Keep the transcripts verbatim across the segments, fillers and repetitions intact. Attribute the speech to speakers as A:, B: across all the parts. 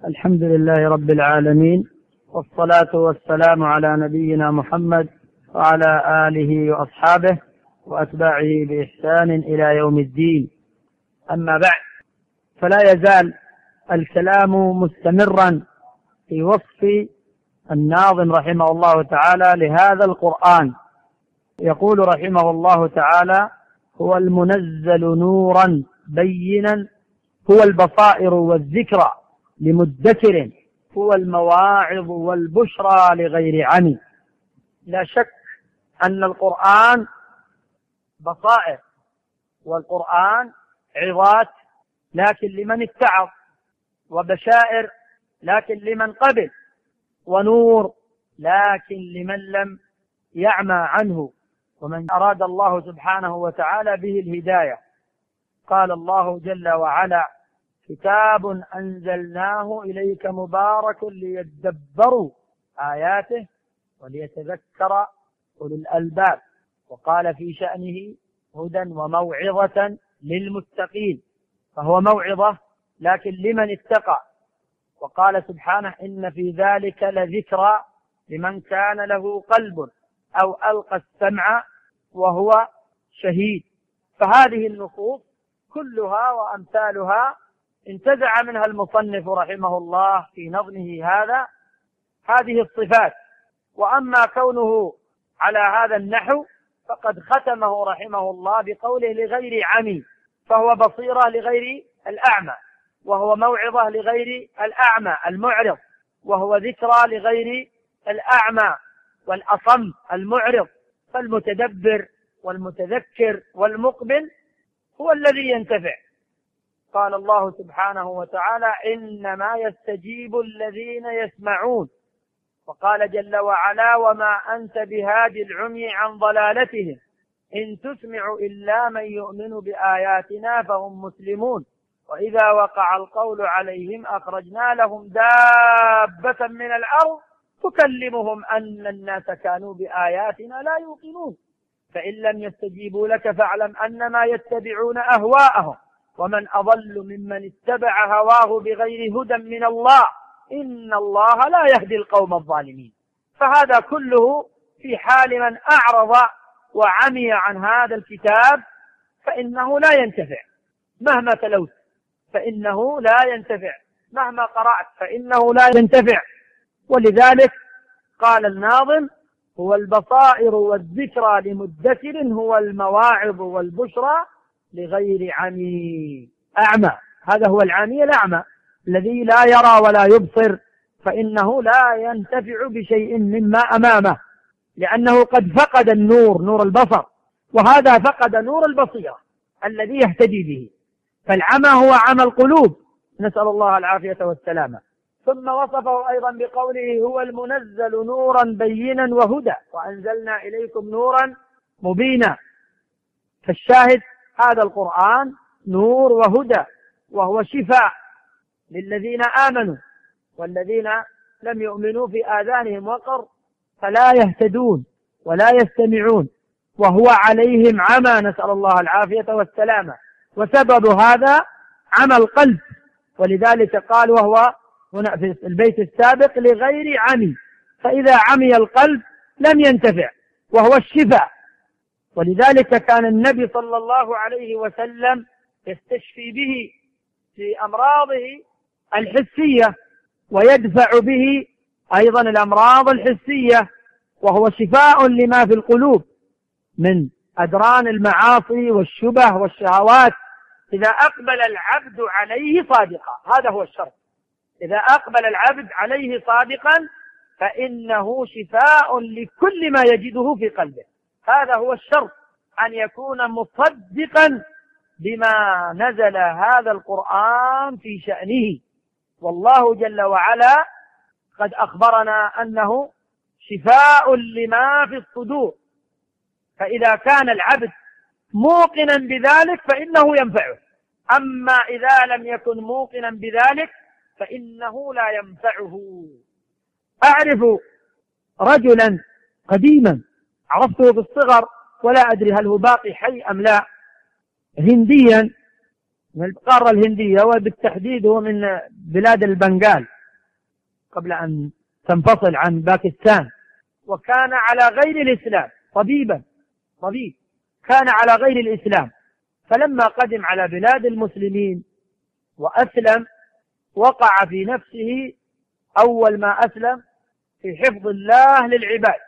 A: الحمد لله رب العالمين، والصلاة والسلام على نبينا محمد وعلى آله وأصحابه وأتباعه بإحسان إلى يوم الدين. أما بعد، فلا يزال الكلام مستمرا في وصف الناظم رحمه الله تعالى لهذا القرآن. يقول رحمه الله تعالى: هو المنزل نورا بينا، هو البصائر والذكرى لمدكر، هو المواعظ والبشرى لغير عمي. لا شك أن القرآن بصائر، والقرآن عظات لكن لمن اتعظ، وبشائر لكن لمن قبل، ونور لكن لمن لم يعمى عنه، ومن أراد الله سبحانه وتعالى به الهداية. قال الله جل وعلا: كتاب أنزلناه إليك مبارك ليدبروا آياته وليتذكر أولو الألباب. وقال في شأنه: هدى وموعظة للمتقين، فهو موعظة لكن لمن اتقى. وقال سبحانه: إن في ذلك لذكرى لمن كان له قلب أو ألقى السمع وهو شهيد. فهذه النصوص كلها وأمثالها انتزع منها المصنف رحمه الله في نظمه هذا هذه الصفات. وأما كونه على هذا النحو فقد ختمه رحمه الله بقوله: لغير عمي، فهو بصيرة لغير الأعمى، وهو موعظة لغير الأعمى المعرض، وهو ذكرى لغير الأعمى والأصم المعرض. فالمتدبر والمتذكر والمقبل هو الذي ينتفع. قال الله سبحانه وتعالى: إنما يستجيب الذين يسمعون. وقال جل وعلا: وما أنت بهادي العمي عن ضلالتهم إن تسمع إلا من يؤمن بآياتنا فهم مسلمون. وإذا وقع القول عليهم أخرجنا لهم دابة من الأرض تكلمهم أن الناس كانوا بآياتنا لا يوقنون. فإن لم يستجيبوا لك فاعلم أنما يتبعون أهواءهم ومن أضل ممن اتبع هواه بغير هدى من الله إن الله لا يهدي القوم الظالمين. فهذا كله في حال من أعرض وعمي عن هذا الكتاب، فإنه لا ينتفع مهما تلوت، فإنه لا ينتفع مهما قرأت، فإنه لا ينتفع. ولذلك قال الناظم: هو البصائر والذكرى لمدكر، هو المواعظ والبشرى لغير عمي. أعمى، هذا هو العمي الأعمى الذي لا يرى ولا يبصر، فإنه لا ينتفع بشيء مما أمامه، لأنه قد فقد النور، نور البصر، وهذا فقد نور البصيرة الذي يهتدي به. فالعمى هو عمى القلوب، نسأل الله العافية والسلامة. ثم وصفه أيضا بقوله: هو المنزل نورا بينا وهدى وأنزلنا إليكم نورا مبينا. فالشاهد هذا القرآن نور وهدى، وهو شفاء للذين آمنوا، والذين لم يؤمنوا في آذانهم وقر فلا يهتدون ولا يستمعون، وهو عليهم عمى، نسأل الله العافية والسلامة. وسبب هذا عمى القلب، ولذلك قال وهو هنا في البيت السابق: لغير عمي. فإذا عمي القلب لم ينتفع، وهو الشفاء. ولذلك كان النبي صلى الله عليه وسلم يستشفي به في أمراضه الحسية، ويدفع به أيضا الأمراض الحسية، وهو شفاء لما في القلوب من أدران المعاصي والشبه والشهوات. إذا أقبل العبد عليه صادقا، هذا هو الشرط، إذا أقبل العبد عليه صادقا فإنه شفاء لكل ما يجده في قلبه. هذا هو الشرط، أن يكون مصدقا بما نزل هذا القرآن في شأنه. والله جل وعلا قد أخبرنا أنه شفاء لما في الصدور، فإذا كان العبد موقنا بذلك فإنه ينفعه. أما إذا لم يكن موقنا بذلك فإنه لا ينفعه. أعرف رجلا قديما عرفته في الصغر، ولا أدري هل هو باقي حي أم لا، هنديا من القارة الهندية، وبالتحديد هو من بلاد البنغال قبل أن تنفصل عن باكستان، وكان على غير الإسلام، طبيبا طبيب كان على غير الإسلام، فلما قدم على بلاد المسلمين وأسلم وقع في نفسه أول ما أسلم في حفظ الله للعباد،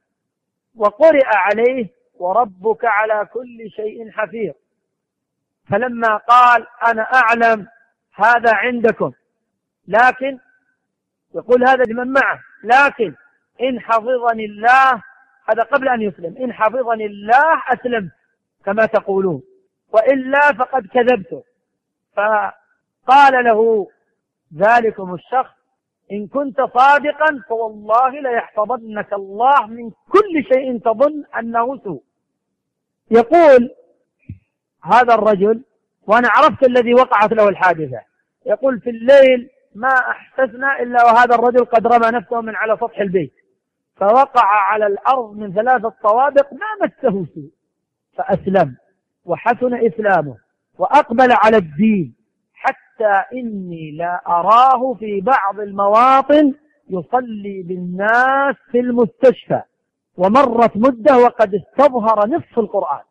A: وقرئ عليه وربك على كل شيء حفيظ. فلما قال أنا أعلم هذا عندكم، لكن يقول هذا لمن معه، لكن إن حفظني الله، هذا قبل أن يسلم، إن حفظني الله أسلم كما تقولون، وإلا فقد كذبت. فقال له ذلكم الشخص إن كنت صادقا فوالله ليحفظنك الله من كل شيء تظن أنه سوء. يقول هذا الرجل، وأنا عرفت الذي وقعت له الحادثة، يقول في الليل ما أحسسنا إلا وهذا الرجل قد رمى نفسه من على سطح البيت، فوقع على الأرض من ثلاثة طوابق ما مسه سوء، فأسلم وحسن إسلامه وأقبل على الدين، حتى إني لا أراه في بعض المواطن يصلي بالناس في المستشفى، ومرت مدة وقد استظهر نصف القرآن.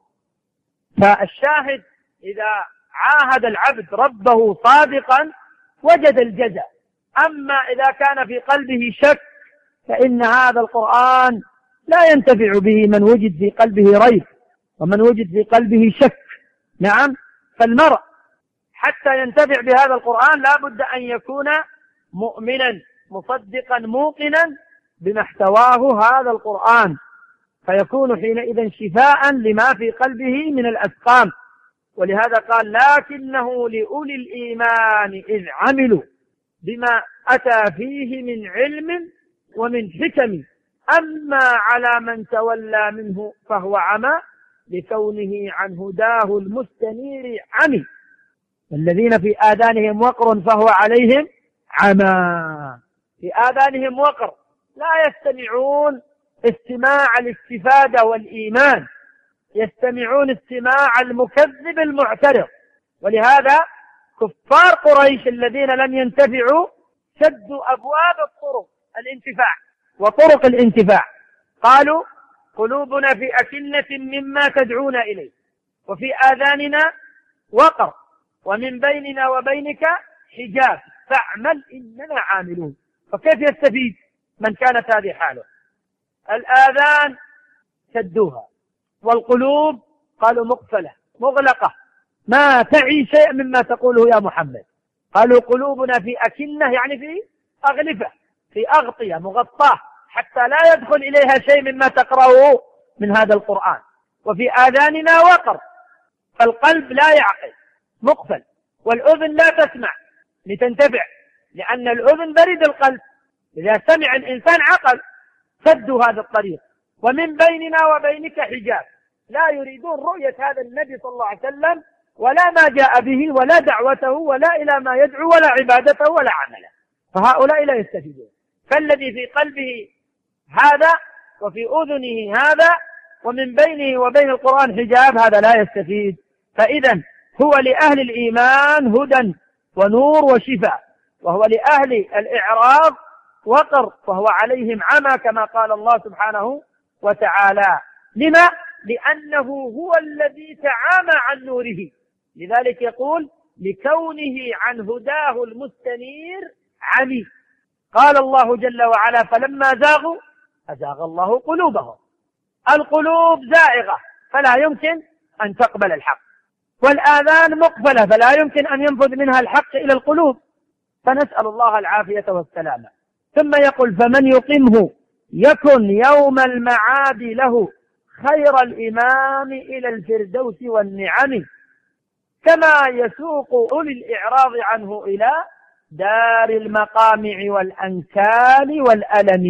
A: فالشاهد إذا عاهد العبد ربه صادقا وجد الجزاء، أما إذا كان في قلبه شك فإن هذا القرآن لا ينتفع به من وجد في قلبه ريب ومن وجد في قلبه شك. نعم، فالمرء حتى ينتفع بهذا القرآن لا بد أن يكون مؤمنا مصدقا موقنا بما احتواه هذا القرآن، فيكون حينئذ شفاء لما في قلبه من الأسقام. ولهذا قال لكنه لأولي الإيمان إذ عملوا بما أتى فيه من علم ومن حكم، أما على من تولى منه فهو عمى لكونه عن هداه المستنير عمي، الذين في آذانهم وقر فهو عليهم عمى، في آذانهم وقر لا يستمعون استماع الاستفادة والإيمان، يستمعون استماع المكذب المعترض. ولهذا كفار قريش الذين لم ينتفعوا سدوا أبواب الطرق الانتفاع وطرق الانتفاع، قالوا قلوبنا في أكنة مما تدعونا إليه وفي آذاننا وقر ومن بيننا وبينك حجاب فاعمل إننا عاملون. فكيف يستفيد من كانت هذه حاله؟ الآذان سدوها، والقلوب قالوا مقفلة مغلقة ما تعي شيء مما تقوله يا محمد. قالوا قلوبنا في أكنة يعني في أغلفة، في أغطية مغطاة حتى لا يدخل إليها شيء مما تقرأه من هذا القرآن، وفي آذاننا وقر، فالقلب لا يعقل مقفل، والأذن لا تسمع لتنتفع، لأن الأذن بريد القلب، إذا سمع الإنسان عقل. سدوا هذا الطريق. ومن بيننا وبينك حجاب، لا يريدون رؤية هذا النبي صلى الله عليه وسلم ولا ما جاء به ولا دعوته ولا إلى ما يدعو ولا عبادته ولا عمله، فهؤلاء لا يستفيدون. فالذي في قلبه هذا وفي أذنه هذا ومن بينه وبين القرآن حجاب، هذا لا يستفيد. فإذا هو لأهل الإيمان هدى ونور وشفاء، وهو لأهل الإعراض وقر، وهو عليهم عمى كما قال الله سبحانه وتعالى. لما؟ لأنه هو الذي تعامى عن نوره، لذلك يقول لكونه عن هداه المستنير عمي. قال الله جل وعلا فلما زاغوا أزاغ الله قلوبهم. القلوب زائغة فلا يمكن أن تقبل الحق، والآذان مقفلة فلا يمكن أن ينفذ منها الحق إلى القلوب، فنسأل الله العافية والسلامة. ثم يقول فمن يقمه يكن يوم المعاد له خير الإمام إلى الفردوس والنعم، كما يسوق أولي الإعراض عنه إلى دار المقامع والأنكال والألم.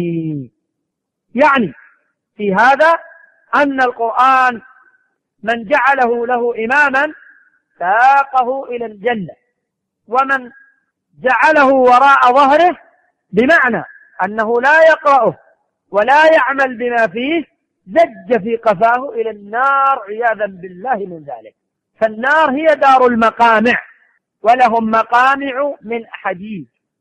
A: يعني في هذا أن القرآن من جعله له إماما ساقه إلى الجنة، ومن جعله وراء ظهره بمعنى أنه لا يقرأه ولا يعمل بما فيه زج في قفاه إلى النار عياذا بالله من ذلك. فالنار هي دار المقامع، ولهم مقامع من حديد،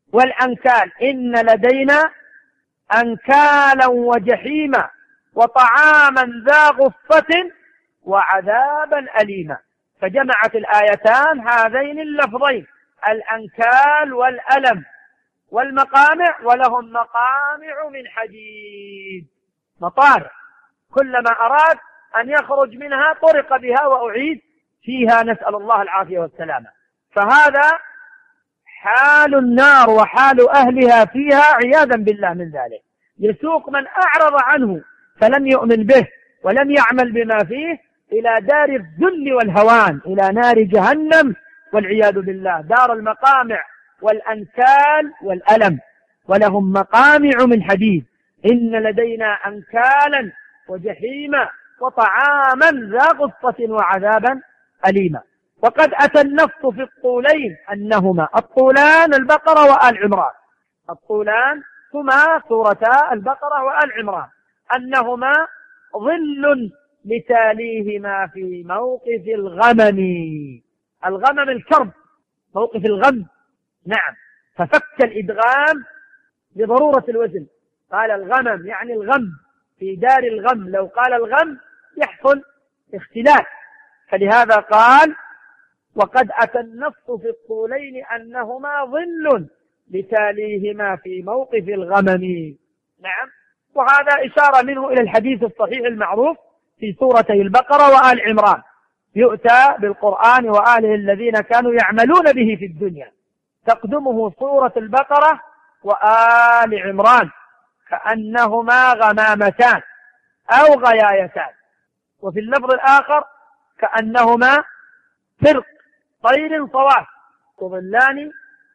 A: والأنكال إن لدينا أنكالا وجحيما وطعاما ذا غصة وعذابا أليما. فجمعت الآيتان هذين اللفظين الأنكال والألم والمقامع، ولهم مقامع من حديد، مطارع كلما أراد أن يخرج منها طرق بها وأعيد فيها، نسأل الله العافية والسلامة. فهذا حال النار وحال أهلها فيها عياذا بالله من ذلك. يسوق من أعرض عنه فلم يؤمن به ولم يعمل بما فيه إلى دار الذل والهوان، إلى نار جهنم والعياذ بالله، دار المقامع والأنكال والألم. ولهم مقامع من حديد إن لدينا أنكالا وجحيما وطعاما ذا غصة وعذابا أليما. وقد أتى النص في الطولين أنهما الطولان البقرة وآل عمران، الطولان هما سورتا البقرة وآل عمران، أنهما ظل لتاليهما في موقف الغمم. الغمم الكرب، موقف الغم، نعم. ففك الإدغام لضرورة الوزن، قال الغمم يعني الغم، في دار الغم. لو قال الغم يحصل اختلاف، فلهذا قال وقد أتى النص في الطولين أنهما ظل لتاليهما في موقف الغمم. نعم. وهذا إشارة منه إلى الحديث الصحيح المعروف في سورتي البقرة وآل عمران، يؤتى بالقرآن وآله الذين كانوا يعملون به في الدنيا، تقدمه سورة البقرة وآل عمران كأنهما غمامتان أو غيايتان، وفي اللفظ الآخر كأنهما فرق طير صواف تظلان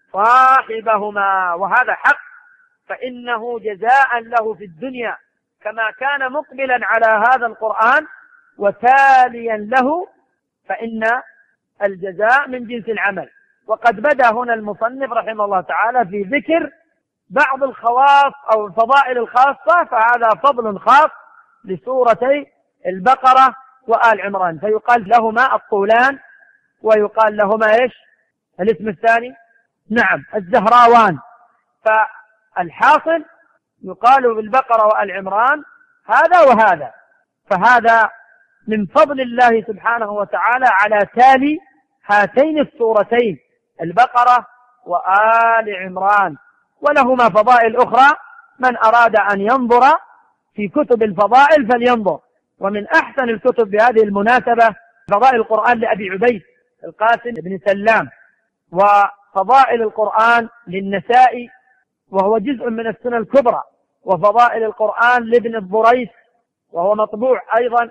A: صاحبهما. وهذا حق، فإنه جزاء له في الدنيا كما كان مقبلا على هذا القرآن وتاليا له، فإن الجزاء من جنس العمل. وقد بدأ هنا المصنف رحمه الله تعالى في ذكر بعض الخواص أو الفضائل الخاصة، فهذا فضل خاص لسورتي البقرة وآل عمران، فيقال لهما الطولان ويقال لهما إيش الاسم الثاني؟ نعم الزهراوان. فالحاصل يقال بالبقرة وآل عمران هذا وهذا، فهذا من فضل الله سبحانه وتعالى على تالي هاتين السورتين البقرة وآل عمران. ولهما فضائل أخرى، من أراد أن ينظر في كتب الفضائل فلينظر. ومن أحسن الكتب بهذه المناسبة فضائل القرآن لأبي عبيد القاسم بن سلام، وفضائل القرآن للنسائي وهو جزء من السنة الكبرى، وفضائل القرآن لابن الضريس وهو مطبوع أيضا،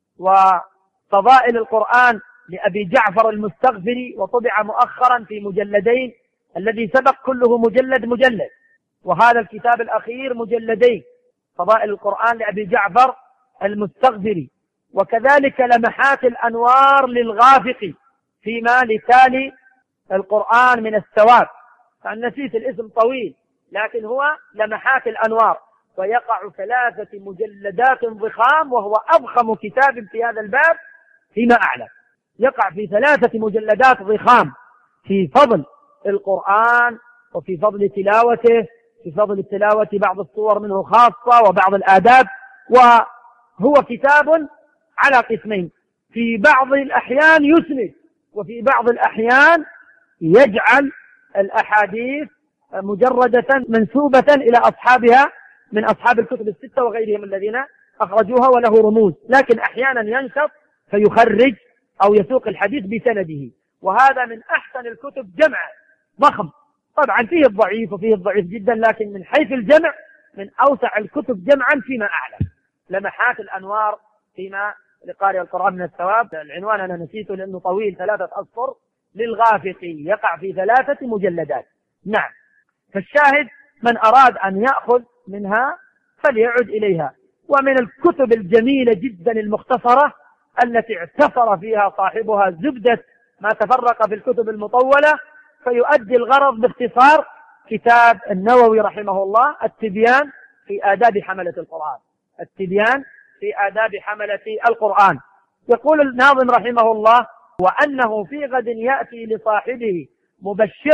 A: وفضائل القرآن لأبي جعفر المستغفري وطبع مؤخرا في مجلدين، الذي سبق كله مجلد مجلد، وهذا الكتاب الأخير مجلدين، فضائل القرآن لأبي جعفر المستغفري. وكذلك لمحات الأنوار للغافقي فيما لتالي القرآن من الثواب، فنسيت الاسم طويل لكن هو لمحات الأنوار، ويقع ثلاثة مجلدات ضخام، وهو أضخم كتاب في هذا الباب فيما أعلم، يقع في ثلاثة مجلدات ضخام في فضل القرآن وفي فضل تلاوته، في فضل التلاوة بعض الصور منه خاصة وبعض الآداب. وهو كتاب على قسمين، في بعض الأحيان يسند وفي بعض الأحيان يجعل الأحاديث مجردة منسوبة إلى أصحابها من أصحاب الكتب الستة وغيرهم الذين أخرجوها، وله رموز، لكن أحيانا ينشط فيخرج أو يسوق الحديث بسنده. وهذا من أحسن الكتب جمعا، ضخم، طبعا فيه الضعيف وفيه الضعيف جدا، لكن من حيث الجمع من أوسع الكتب جمعا فيما أعلم. لمحات الأنوار فيما لقارئ القرآن من الثواب، العنوان أنا نسيته لأنه طويل، ثلاثة أسطر للغافقي، يقع في ثلاثة مجلدات. نعم. فالشاهد من أراد أن يأخذ منها فليعد إليها. ومن الكتب الجميلة جدا المختصرة التي اعتفر فيها صاحبها زبدة ما تفرق في الكتب المطولة فيؤدي الغرض باختصار، كتاب النووي رحمه الله التبيان في آداب حملة القرآن، التبيان في آداب حملة القرآن. يقول الناظم رحمه الله: وأنه في غد يأتي لصاحبه مبشرا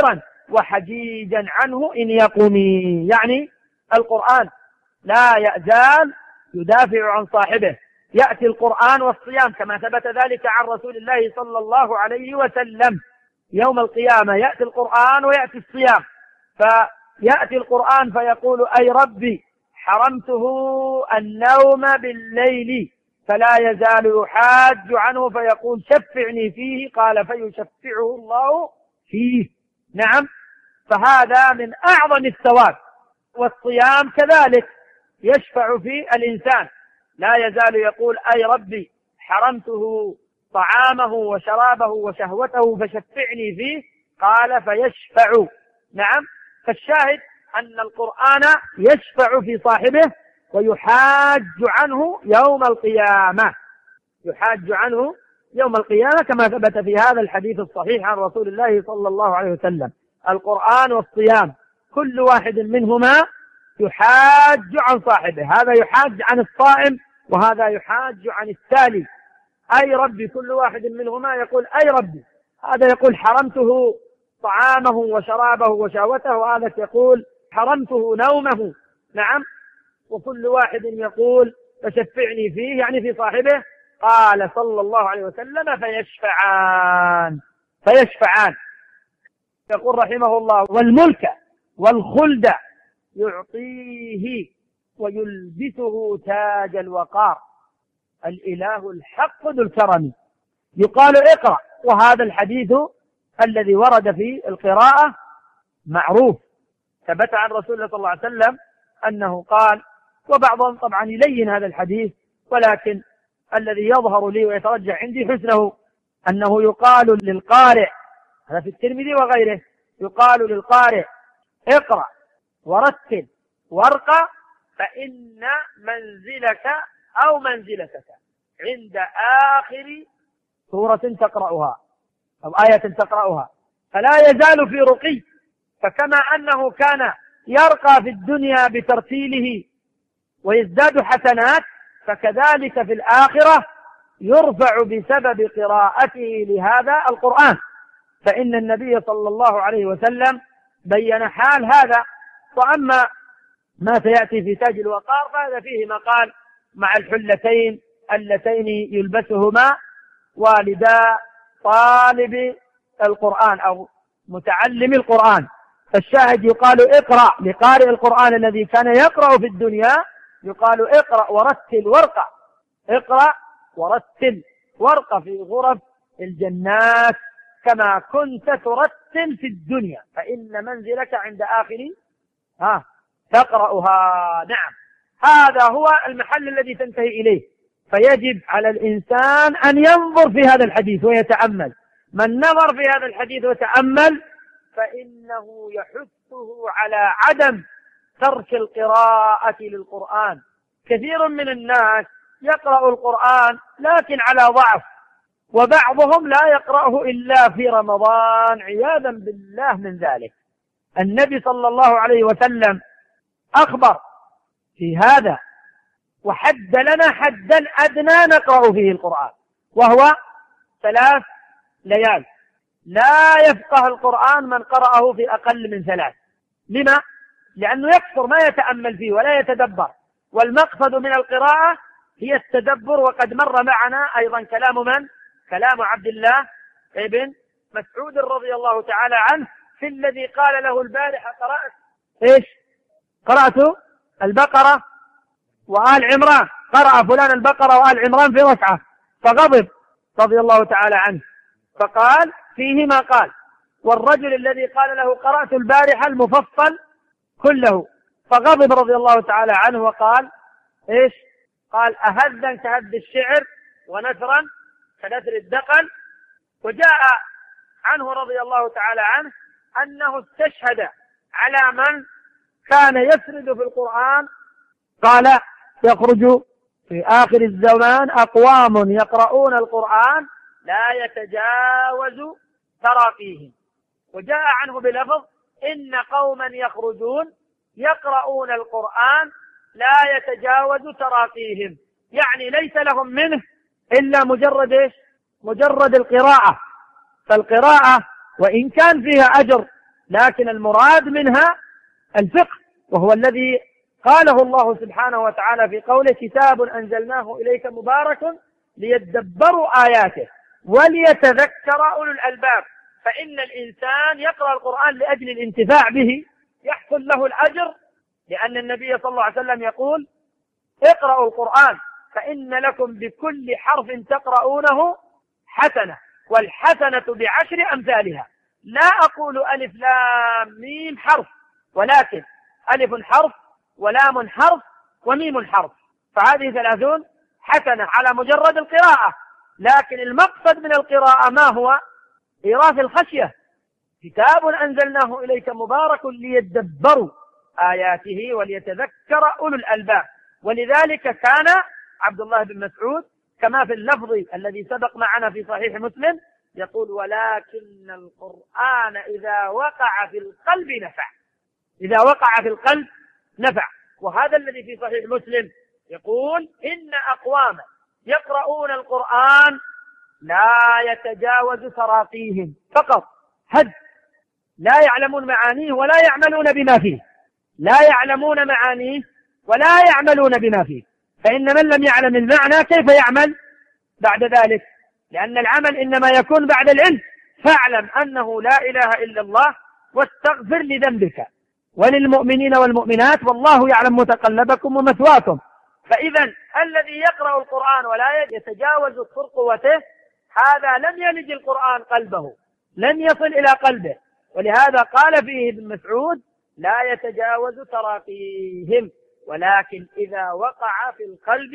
A: وحجيجا عنه إن يقمي. يعني القرآن لا يزال يدافع عن صاحبه. يأتي القرآن والصيام كما ثبت ذلك عن رسول الله صلى الله عليه وسلم. يوم القيامة يأتي القرآن ويأتي الصيام، فيأتي القرآن فيقول أي ربي حرمته النوم بالليل، فلا يزال يحاج عنه فيقول شفعني فيه، قال فيشفعه الله فيه. نعم، فهذا من أعظم الثواب. والصيام كذلك يشفع فيه الإنسان، لا يزال يقول أي ربي حرمته طعامه وشرابه وشهوته فشفعني فيه، قال فيشفع. نعم، فالشاهد أن القرآن يشفع في صاحبه ويحاج عنه يوم القيامة، يحاج عنه يوم القيامة كما ثبت في هذا الحديث الصحيح عن رسول الله صلى الله عليه وسلم. القرآن والصيام كل واحد منهما يحاج عن صاحبه، هذا يحاج عن الصائم وهذا يحاج عن التالي. أي ربي، كل واحد منهما يقول أي ربي، هذا يقول حرمته طعامه وشرابه وشهوته، وهذا يقول حرمته نومه. نعم، وكل واحد يقول فشفعني فيه، يعني في صاحبه. قال صلى الله عليه وسلم فيشفعان فيشفعان يقول رحمه الله والملك والخلد يعطيه ويلبسه تاج الوقار الإله الحق ذو الكرم. يقال اقرأ، وهذا الحديث الذي ورد في القراءة معروف، ثبت عن رسول الله صلى الله عليه وسلم أنه قال، وبعضهم طبعا يلين هذا الحديث، ولكن الذي يظهر لي ويترجح عندي حسنه أنه يقال للقارئ، هذا في الترمذي وغيره، يقال للقارئ اقرأ ورتل وارقى فإن منزلك أو منزلتك عند آخر سورة تقرأها أو آية تقرأها، فلا يزال في رقي. فكما أنه كان يرقى في الدنيا بترتيله ويزداد حسنات، فكذلك في الآخرة يرفع بسبب قراءته لهذا القرآن. فإن النبي صلى الله عليه وسلم بين حال هذا. وأما ما سيأتي في تاج الوقار فهذا فيه مقال مع الحلتين اللتين يلبسهما والدا طالب القرآن أو متعلم القرآن. فالشاهد يقال اقرأ لقارئ القرآن الذي كان يقرأ في الدنيا، يقال اقرأ ورتل وارقى، اقرأ ورتل وارقى في غرف الجنات كما كنت ترتل في الدنيا، فإن منزلك عند آخر ها تقرأها. نعم، هذا هو المحل الذي تنتهي إليه. فيجب على الإنسان أن ينظر في هذا الحديث ويتأمل. من نظر في هذا الحديث وتأمل فإنه يحثه على عدم ترك القراءة للقرآن. كثير من الناس يقرأ القرآن لكن على ضعف، وبعضهم لا يقرأه إلا في رمضان عياذا بالله من ذلك. النبي صلى الله عليه وسلم أخبر في هذا وحد لنا حدا أدنى نقرأ فيه القرآن، وهو ثلاث ليال. لا يفقه القرآن من قرأه في أقل من ثلاث. لما؟ لأنه يكثر ما يتأمل فيه ولا يتدبر، والمقصد من القراءة هي التدبر. وقد مر معنا أيضا كلام من؟ كلام عبد الله ابن مسعود رضي الله تعالى عنه في الذي قال له البارحة قرأت إيش؟ قرأت البقرة وآل عمران، قرأ فلان البقرة وآل عمران في ركعة، فغضب رضي الله تعالى عنه فقال فيه ما قال. والرجل الذي قال له قرأت البارحة المفصل كله، فغضب رضي الله تعالى عنه وقال إيش؟ قال أهذا كهذ الشعر ونثرا كنثر الدقل. وجاء عنه رضي الله تعالى عنه أنه استشهد على من كان يسرد في القرآن، قال يخرج في آخر الزمان أقوام يقرؤون القرآن لا يتجاوز تراقيهم. وجاء عنه بلفظ إن قوما يخرجون يقرؤون القرآن لا يتجاوز تراقيهم، يعني ليس لهم منه إلا مجرد إيش؟ مجرد القراءة. فالقراءة وإن كان فيها أجر لكن المراد منها الفقه، وهو الذي قاله الله سبحانه وتعالى في قوله كتاب أنزلناه إليك مبارك ليدبروا آياته وليتذكر أولو الألباب. فإن الإنسان يقرأ القرآن لأجل الانتفاع به يحصل له الأجر، لأن النبي صلى الله عليه وسلم يقول اقرأوا القرآن فإن لكم بكل حرف تقرؤونه حسنة، والحسنة بعشر أمثالها. لا أقول ألف لام ميم حرف، ولكن ألف حرف ولام حرف وميم حرف، فهذه ثلاثون حسنة على مجرد القراءة. لكن المقصد من القراءة ما هو؟ إيراث الخشية. كتاب أنزلناه إليك مبارك ليدبروا آياته وليتذكر أولو الألباب. ولذلك كان عبد الله بن مسعود كما في اللفظ الذي سبق معنا في صحيح مسلم يقول ولكن القرآن إذا وقع في القلب نفع، إذا وقع في القلب نفع. وهذا الذي في صحيح مسلم يقول إن أقواما يقرؤون القرآن لا يتجاوز تراقيهم فقط هد، لا يعلمون معانيه ولا يعملون بما فيه، لا يعلمون معانيه ولا يعملون بما فيه. فإن من لم يعلم المعنى كيف يعمل بعد ذلك؟ لأن العمل إنما يكون بعد العلم. فاعلم أنه لا إله إلا الله واستغفر لذنبك وللمؤمنين والمؤمنات والله يعلم متقلبكم ومثواكم. فإذا الذي يقرأ القرآن ولا يتجاوز ترقوته هذا لم يلج القرآن قلبه، لن يصل إلى قلبه. ولهذا قال فيه ابن مسعود لا يتجاوز تراقيهم ولكن إذا وقع في القلب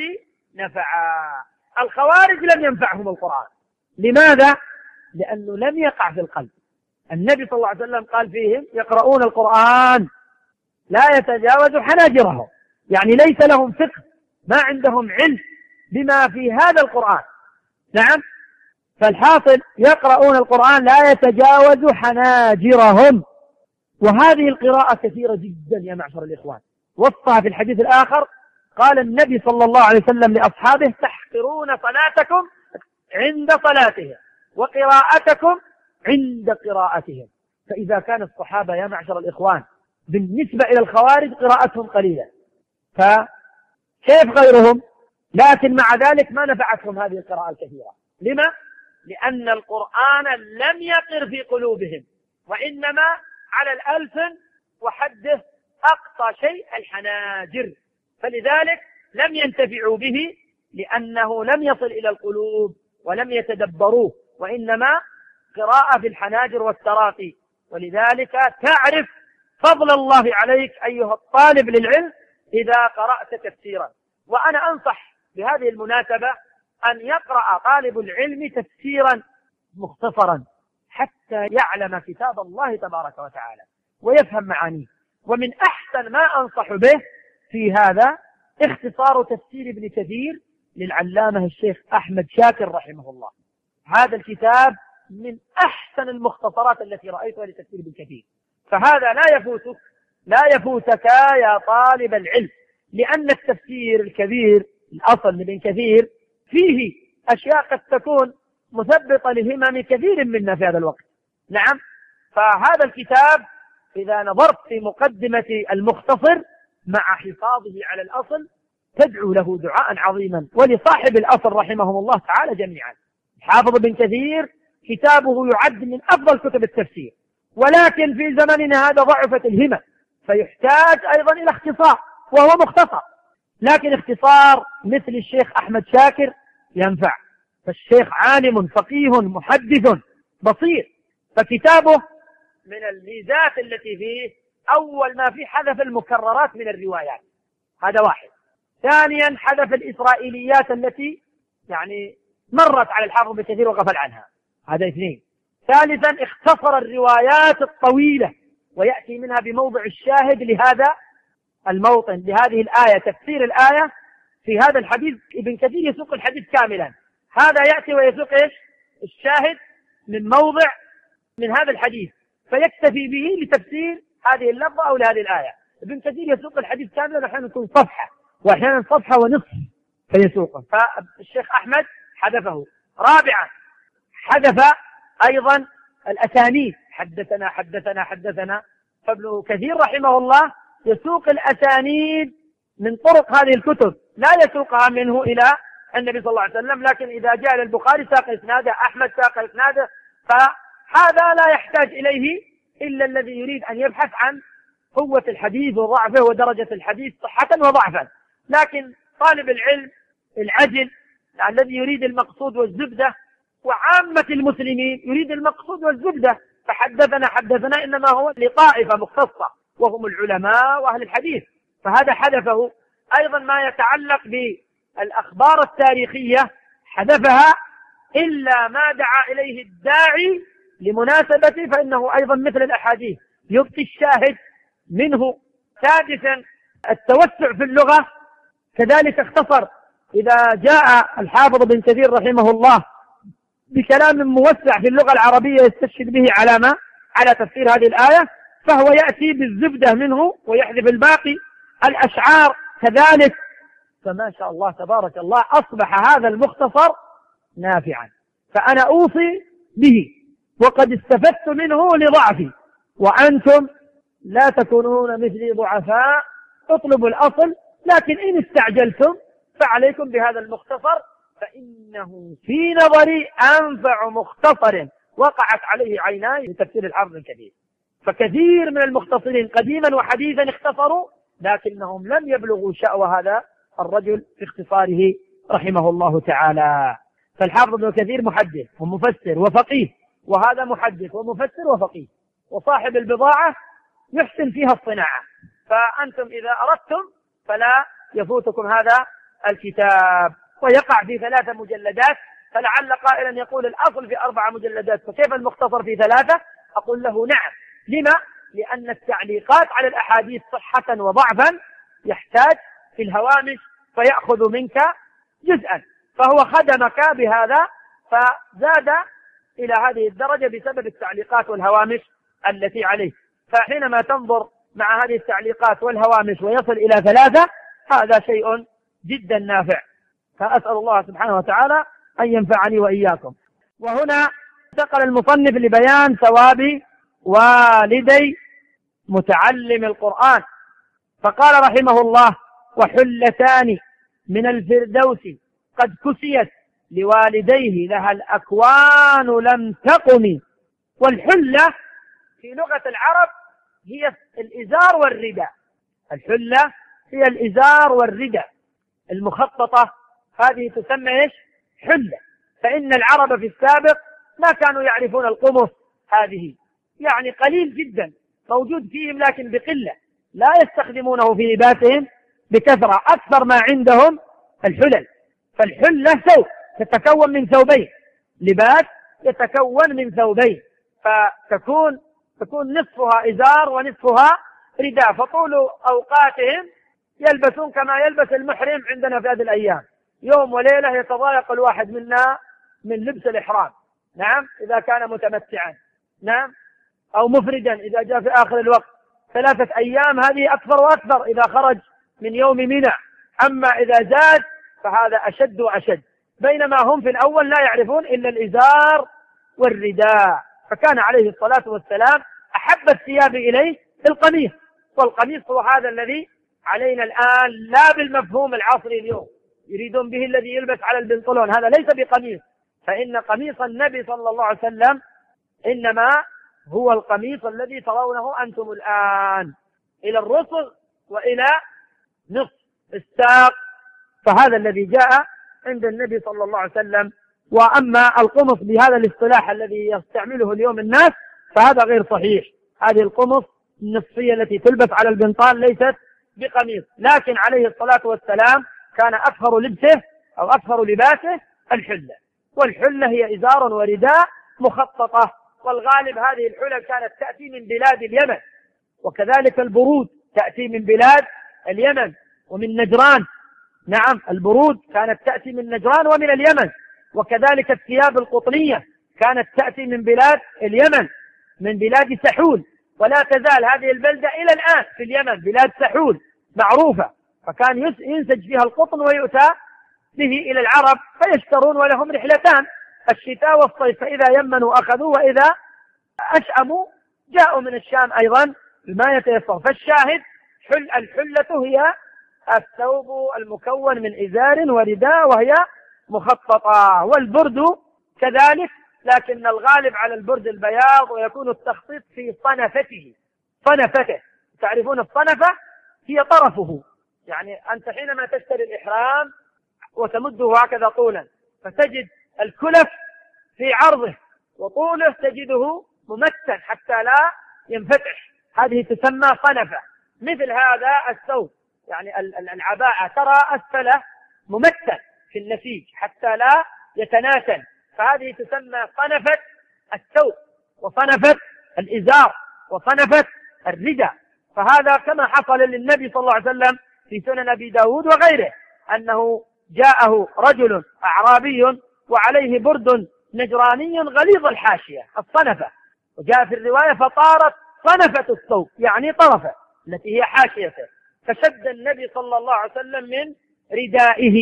A: نفعا. الخوارج لم ينفعهم القرآن. لماذا؟ لأنه لم يقع في القلب. النبي صلى الله عليه وسلم قال فيهم يقرؤون القرآن لا يتجاوز حناجرهم، يعني ليس لهم فقه، ما عندهم علم بما في هذا القرآن. نعم، فالحاصل يقرؤون القرآن لا يتجاوز حناجرهم. وهذه القراءة كثيرة جدا يا معشر الإخوان. وصفها في الحديث الآخر قال النبي صلى الله عليه وسلم لأصحابه تحقرون صلاتكم عند صلاتهم وقراءتكم عند قراءتهم. فإذا كان الصحابة يا معشر الإخوان بالنسبة إلى الخوارج قراءتهم قليلة، فكيف غيرهم؟ لكن مع ذلك ما نفعتهم هذه القراءة الكثيرة. لما؟ لأن القرآن لم يقر في قلوبهم، وإنما على الألسن وحده أقصى شيء الحناجر، فلذلك لم ينتفعوا به لأنه لم يصل إلى القلوب ولم يتدبروه، وإنما قراءة في الحناجر والتراقي. ولذلك تعرف فضل الله عليك أيها الطالب للعلم إذا قرأت تفسيرا. وأنا أنصح بهذه المناسبة أن يقرأ طالب العلم تفسيرا مختصرا حتى يعلم كتاب الله تبارك وتعالى ويفهم معانيه. ومن أحسن ما أنصح به في هذا اختصار تفسير ابن كثير للعلامة الشيخ أحمد شاكر رحمه الله. هذا الكتاب من أحسن المختصرات التي رأيتها لتفسير ابن كثير، فهذا لا يفوتك لا يفوتك يا طالب العلم، لأن التفسير الكبير الأصل لابن كثير فيه أشياء قد تكون مثبطة لهمم كثير منا في هذا الوقت. نعم، فهذا الكتاب إذا نظرت في مقدمة المختصر مع حفاظه على الأصل تدعو له دعاء عظيما، ولصاحب الأصل رحمهم الله تعالى جميعا. حافظ ابن كثير كتابه يعد من أفضل كتب التفسير، ولكن في زمننا هذا ضعفت الهمة، فيحتاج أيضا إلى اختصار، وهو مختصر، لكن اختصار مثل الشيخ أحمد شاكر ينفع. فالشيخ عالم فقيه محدث بصير، فكتابه من الميزات التي فيه أول ما فيه حذف المكررات من الروايات، هذا واحد. ثانيا حذف الإسرائيليات التي يعني مرت على الحافظ ابن كثير وغفل عنها، هذا اثنين. ثالثا اختصر الروايات الطويلة ويأتي منها بموضع الشاهد لهذا الموطن، لهذه الآية، تفسير الآية في هذا الحديث. ابن كثير يسوق الحديث كاملا، هذا يأتي ويسوق إيش؟ الشاهد من موضع من هذا الحديث، فيكتفي به لتفسير هذه اللفظة أو لهذه الآية. ابن كثير يسوق الحديث كاملا، أحيانا يكون صفحة وأحيانا صفحة ونصف فيسوقه، فالشيخ أحمد حذفه. رابعا حذف أيضا الأسانيد، حدثنا حدثنا حدثنا. فابن كثير رحمه الله يسوق الأسانيد من طرق هذه الكتب، لا يسوقها منه إلى النبي صلى الله عليه وسلم، لكن إذا جاء للبخاري ساق إسناده، أحمد ساق إسناده. فهذا لا يحتاج إليه إلا الذي يريد أن يبحث عن قوة الحديث وضعفه ودرجة الحديث صحة وضعفا. لكن طالب العلم العجل الذي يريد المقصود والزبدة، وعامة المسلمين يريد المقصود والزبدة، فحدثنا حدثنا إنما هو لطائفة مختصة وهم العلماء وأهل الحديث. فهذا حذفه. أيضا ما يتعلق بالأخبار التاريخية حذفها إلا ما دعا إليه الداعي لمناسبته، فإنه أيضا مثل الأحاديث يبقي الشاهد منه. سادسا التوسع في اللغة، كذلك اختصر. إذا جاء الحافظ بن كثير رحمه الله بكلام موسع في اللغة العربية يستشهد به على ما على تفسير هذه الآية، فهو يأتي بالزبدة منه ويحذف الباقي. الأشعار كذلك. فما شاء الله تبارك الله أصبح هذا المختصر نافعا، فأنا أوصي به وقد استفدت منه لضعفي، وأنتم لا تكونون مثلي ضعفاء، اطلبوا الأصل، لكن إن استعجلتم فعليكم بهذا المختصر، فإنه في نظري أنفع مختصر وقعت عليه عيناي في تفسير الحافظ الكبير. فكثير من المختصرين قديما وحديثا اختصروا، لكنهم لم يبلغوا شأو هذا الرجل في اختصاره رحمه الله تعالى. فالحافظ ابن كثير محدث ومفسر وفقيه، وهذا محدث ومفسر وفقيه، وصاحب البضاعة يحسن فيها الصناعة. فأنتم إذا أردتم فلا يفوتكم هذا الكتاب، ويقع في ثلاثة مجلدات. فلعل قائلا يقول الأصل في أربع مجلدات، فكيف المختصر في ثلاثة؟ أقول له نعم. لما؟ لأن التعليقات على الأحاديث صحة وضعفا يحتاج في الهوامش فيأخذ منك جزءا، فهو خدمك بهذا فزاد إلى هذه الدرجة بسبب التعليقات والهوامش التي عليه. فحينما تنظر مع هذه التعليقات والهوامش ويصل إلى ثلاثة، هذا شيء جدا نافع. فأسأل الله سبحانه وتعالى أن ينفعني وإياكم. وهنا انتقل المصنف لبيان ثواب والدي متعلم القرآن، فقال رحمه الله: وحلتان من الفردوس قد كسيت لوالديه لها الأكوان لم تقم. والحلة في لغة العرب هي الإزار والرداء. الحلة هي الإزار والرداء المخططة، هذه تسمى إيش؟ حلة. فإن العرب في السابق ما كانوا يعرفون القمص، هذه يعني قليل جدا موجود فيهم لكن بقلة، لا يستخدمونه في لباسهم بكثرة، أكثر ما عندهم الحلل. فالحلة ثوب تتكون من ثوبين، لباس يتكون من ثوبين، فتكون تكون نصفها إزار ونصفها رداء. فطول أوقاتهم يلبسون كما يلبس المحرم عندنا في هذه الأيام، يوم وليلة يتضايق الواحد منا من لبس الإحرام، نعم إذا كان متمتعا، نعم، أو مفردا إذا جاء في آخر الوقت. ثلاثة أيام هذه أكثر وأكثر إذا خرج من يوم منى، أما إذا زاد فهذا أشد وأشد. بينما هم في الأول لا يعرفون إلا الإزار والرداء. فكان عليه الصلاة والسلام أحب الثياب إليه القميص، والقميص هو هذا الذي علينا الآن لا بالمفهوم العصري اليوم، يريدون به الذي يلبس على البنطلون، هذا ليس بقميص. فإن قميص النبي صلى الله عليه وسلم إنما هو القميص الذي ترونه أنتم الآن إلى الرسغ وإلى نصف الساق، فهذا الذي جاء عند النبي صلى الله عليه وسلم. وأما القمص بهذا الاصطلاح الذي يستعمله اليوم الناس فهذا غير صحيح. هذه القمص النصفية التي تلبس على البنطال ليست بقميص، لكن عليه الصلاة والسلام كان أكثر لبسه أو أكثر لباسه الحلة، والحلة هي إزار ورداء مخططة. والغالب هذه الحلل كانت تأتي من بلاد اليمن، وكذلك البرود تأتي من بلاد اليمن ومن نجران. نعم البرود كانت تأتي من نجران ومن اليمن، وكذلك الثياب القطنية كانت تأتي من بلاد اليمن من بلاد سحول، ولا تزال هذه البلدة إلى الآن في اليمن بلاد سحول معروفة. فكان ينسج فيها القطن ويؤتى به إلى العرب فيشترون، ولهم رحلتان الشتاء والصيف، فإذا يمنوا أخذوا وإذا أشأموا جاءوا من الشام أيضا بما يتيسر. فالشاهد حل الحلة هي الثوب المكون من إزار ورداء وهي مخططة، والبرد كذلك، لكن الغالب على البرد البياض، ويكون التخطيط في صنفته. صنفته تعرفون الصنفة هي طرفه، يعني أنت حينما تشتري الإحرام وتمده هكذا طولا فتجد الكلف في عرضه وطوله تجده ممتن حتى لا ينفتح، هذه تسمى صنفة. مثل هذا الثوب، يعني العباءة ترى أسفله ممتن في النسيج حتى لا يتناسل، فهذه تسمى صنفة الثوب وصنفة الإزار وصنفة الرداء. فهذا كما حصل للنبي صلى الله عليه وسلم في سنن أبي داود وغيره، أنه جاءه رجل أعرابي وعليه برد نجراني غليظ الحاشية الصنفة، وجاء في الرواية فطارت صنفة الثوب يعني طرفه التي هي حاشيته، فشد النبي صلى الله عليه وسلم من ردائه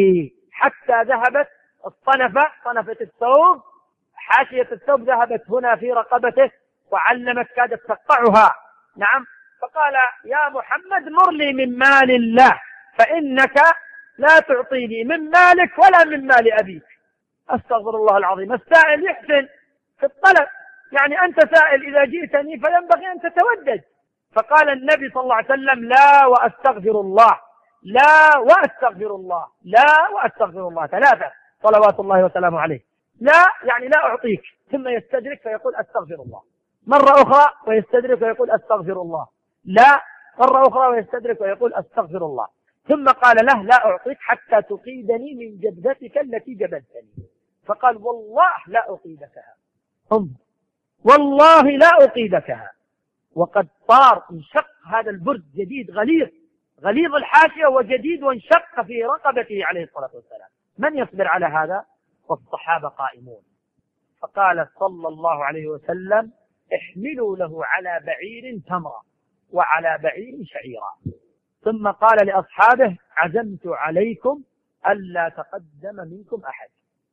A: حتى ذهبت الصنفة، صنفة الثوب، حاشية الثوب ذهبت هنا في رقبته وعلمت كادت تقطعها. نعم. فقال يا محمد مر لي من مال الله فإنك لا تعطيني من مالك ولا من مال أبيك. أستغفر الله العظيم. السائل يحسن في الطلب، يعني أنت سائل إذا جئتني فينبغي أن تتودد. فقال النبي صلى الله عليه وسلم لا وأستغفر الله، لا وأستغفر الله، لا وأستغفر الله، ثلاثة صلوات الله وسلامه عليه. لا يعني لا أعطيك، ثم يستدرك فيقول أستغفر الله مرة أخرى ويستدرك ويقول أستغفر الله، لا مرة أخرى ويستدرك ويقول أستغفر الله، ثم قال له لا أعطيك حتى تقيدني من جبدتك التي جبلتني. فقال والله لا أقيدكها، هم والله لا أقيدكها. وقد طار انشق هذا البرد جديد غليظ غليظ الحاشية وجديد، وانشق في رقبته عليه الصلاة والسلام. من يصبر على هذا؟ والصحابة قائمون. فقال صلى الله عليه وسلم احملوا له على بعير تمرة وعلى بعير شعيرا، ثم قال لأصحابه عزمت عليكم ألا تقدم منكم أحد.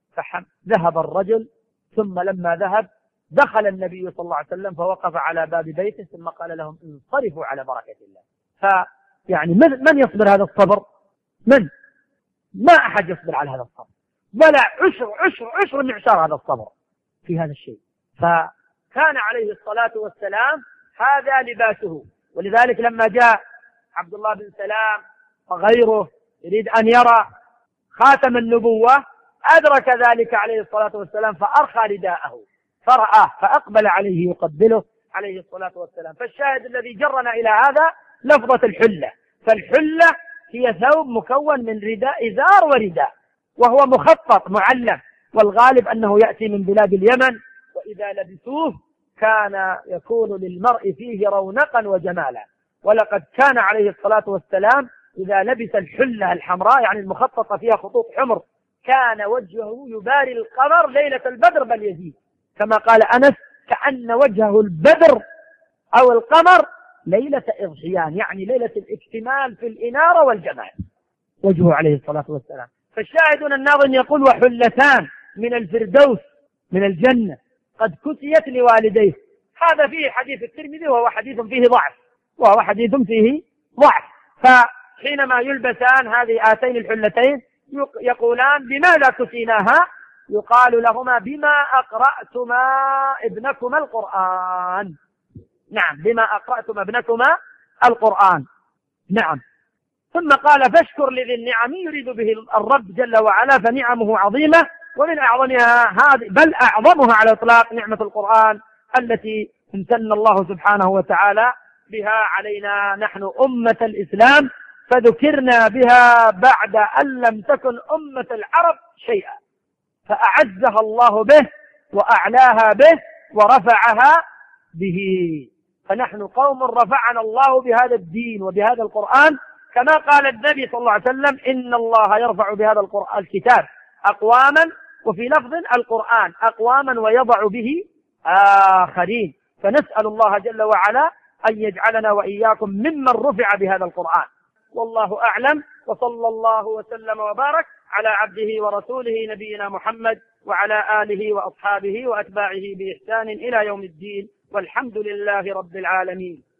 A: فذهب الرجل، ثم لما ذهب دخل النبي صلى الله عليه وسلم فوقف على باب بيته، ثم قال لهم انصرفوا على بركة الله. فيعني من, من يصبر هذا الصبر؟ من؟ ما أحد يصبر على هذا الصبر، ولا عشر عشر عشر معشار هذا الصبر في هذا الشيء. فكان عليه الصلاة والسلام هذا لباسه. ولذلك لما جاء عبد الله بن سلام وغيره يريد أن يرى خاتم النبوة أدرك ذلك عليه الصلاة والسلام فأرخى رداءه فرآه فأقبل عليه يقبله عليه الصلاة والسلام. فالشاهد الذي جرنا إلى هذا لفظة الحلة. فالحلة هي ثوب مكون من رداء إزار ورداء، وهو مخطط معلم، والغالب أنه يأتي من بلاد اليمن، وإذا لبسوه كان يكون للمرء فيه رونقا وجمالا. ولقد كان عليه الصلاة والسلام إذا لبس الحلة الحمراء يعني المخططة فيها خطوط حمر كان وجهه يباري القمر ليلة البدر بل يزيد، كما قال أنس كأن وجهه البدر أو القمر ليلة إضحيان، يعني ليلة الاكتمال في الإنارة والجمال وجهه عليه الصلاة والسلام. فالشاهدون الناظم يقول وحلتان من الفردوس من الجنة قد كسيت لوالديه. هذا فيه حديث الترمذي وهو حديث فيه ضعف وهو حديث فيه ضعف. فحينما يلبسان هذه آتين الحلتين يقولان بماذا كسيناها؟ يقال لهما بما أقرأتما ابنكما القرآن. نعم بما أقرأتما ابنكما القرآن. نعم. ثم قال فاشكر لذي النعم يريد به الرب جل وعلا فنعمه عظيمة، ومن أعظمها هذه بل أعظمها على إطلاق نعمة القرآن التي امتن الله سبحانه وتعالى بها علينا نحن أمة الإسلام، فذكرنا بها بعد أن لم تكن أمة العرب شيئا، فأعزها الله به وأعلاها به ورفعها به. فنحن قوم رفعنا الله بهذا الدين وبهذا القرآن، كما قال النبي صلى الله عليه وسلم إن الله يرفع بهذا القرآن الكتاب أقواما، وفي لفظ القرآن أقواما ويضع به آخرين. فنسأل الله جل وعلا أن يجعلنا وإياكم ممن رفع بهذا القرآن. والله أعلم، وصلى الله وسلم وبارك على عبده ورسوله نبينا محمد وعلى آله وأصحابه وأتباعه بإحسان إلى يوم الدين، والحمد لله رب العالمين.